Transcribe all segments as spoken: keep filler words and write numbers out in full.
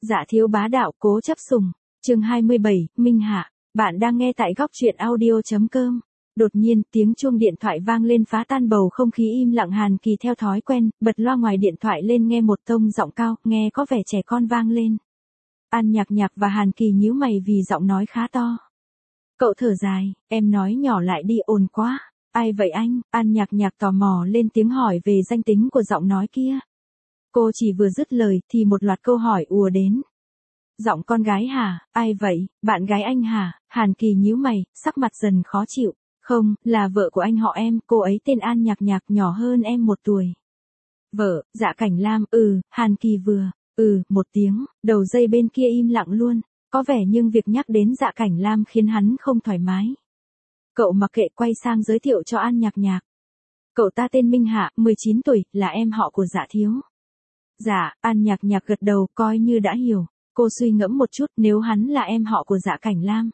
Dạ thiếu bá đạo cố chấp sủng, chương hai mươi bảy, Minh Hạ, bạn đang nghe tại góc truyện audio.com. Đột nhiên, tiếng chuông điện thoại vang lên phá tan bầu không khí im lặng. Hàn Kỳ theo thói quen, bật loa ngoài điện thoại lên nghe một tông giọng cao, nghe có vẻ trẻ con vang lên. An Nhạc Nhạc và Hàn Kỳ nhíu mày vì giọng nói khá to. Cậu thở dài, em nói nhỏ lại đi, ồn quá. Ai vậy anh? An Nhạc Nhạc tò mò lên tiếng hỏi về danh tính của giọng nói kia. Cô chỉ vừa dứt lời thì một loạt câu hỏi ùa đến. Giọng con gái hả? Ai vậy? Bạn gái anh hả? Hàn Kỳ nhíu mày, sắc mặt dần khó chịu. Không, là vợ của anh họ em, cô ấy tên An Nhạc Nhạc, nhỏ hơn em một tuổi. Vợ, Dạ Cảnh Lam, ừ, Hàn Kỳ vừa, ừ, một tiếng, đầu dây bên kia im lặng luôn, có vẻ nhưng việc nhắc đến Dạ Cảnh Lam khiến hắn không thoải mái. Cậu mặc kệ, quay sang giới thiệu cho An Nhạc Nhạc. Cậu ta tên Minh Hạ, mười chín tuổi, là em họ của Dạ thiếu. Dạ, An Nhạc Nhạc gật đầu, coi như đã hiểu. Cô suy ngẫm một chút, nếu hắn là em họ của Dạ Cảnh Lam,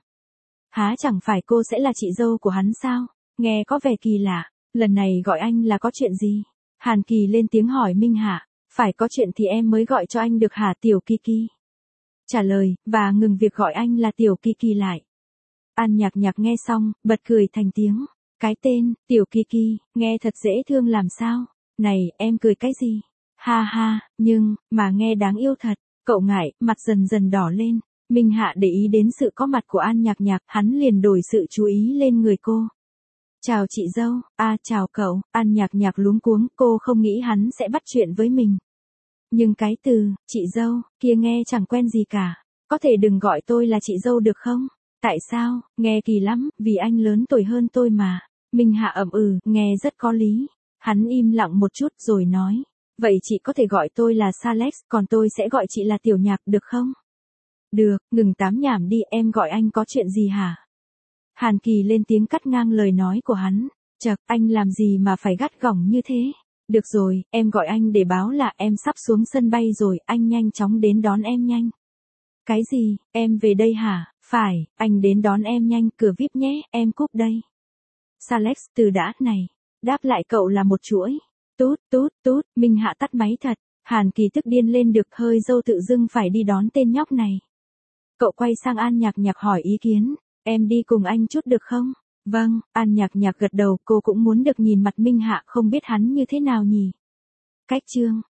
há chẳng phải cô sẽ là chị dâu của hắn sao? Nghe có vẻ kỳ lạ, lần này gọi anh là có chuyện gì? Hàn Kỳ lên tiếng hỏi Minh Hạ, phải có chuyện thì em mới gọi cho anh được hả Tiểu Kiki? Trả lời, và ngừng việc gọi anh là Tiểu Kiki lại. An Nhạc Nhạc nghe xong, bật cười thành tiếng. Cái tên, Tiểu Kiki, nghe thật dễ thương làm sao? Này, em cười cái gì? Ha ha, nhưng, mà nghe đáng yêu thật. Cậu ngại, mặt dần dần đỏ lên. Minh Hạ để ý đến sự có mặt của An Nhạc Nhạc, hắn liền đổi sự chú ý lên người cô. Chào chị dâu, à chào cậu. An Nhạc Nhạc luống cuống, cô không nghĩ hắn sẽ bắt chuyện với mình. Nhưng cái từ, chị dâu, kia nghe chẳng quen gì cả. Có thể đừng gọi tôi là chị dâu được không? Tại sao? Nghe kỳ lắm, vì anh lớn tuổi hơn tôi mà. Minh Hạ ậm ừ, nghe rất có lý. Hắn im lặng một chút rồi nói. Vậy chị có thể gọi tôi là Salex, còn tôi sẽ gọi chị là Tiểu Nhạc, được không? Được, ngừng tám nhảm đi, em gọi anh có chuyện gì hả? Hàn Kỳ lên tiếng cắt ngang lời nói của hắn. Chậc, anh làm gì mà phải gắt gỏng như thế? Được rồi, em gọi anh để báo là em sắp xuống sân bay rồi, anh nhanh chóng đến đón em nhanh. Cái gì, em về đây hả? Phải, anh đến đón em nhanh, cửa víp nhé, em cúp đây. Salex, từ đã này. Đáp lại cậu là một chuỗi. Tút, tút, tút, Minh Hạ tắt máy thật. Hàn Kỳ tức điên lên được, hơi dâu tự dưng phải đi đón tên nhóc này. Cậu quay sang An Nhạc Nhạc hỏi ý kiến. Em đi cùng anh chút được không? Vâng, An Nhạc Nhạc gật đầu, cô cũng muốn được nhìn mặt Minh Hạ, không biết hắn như thế nào nhỉ. Cách chương.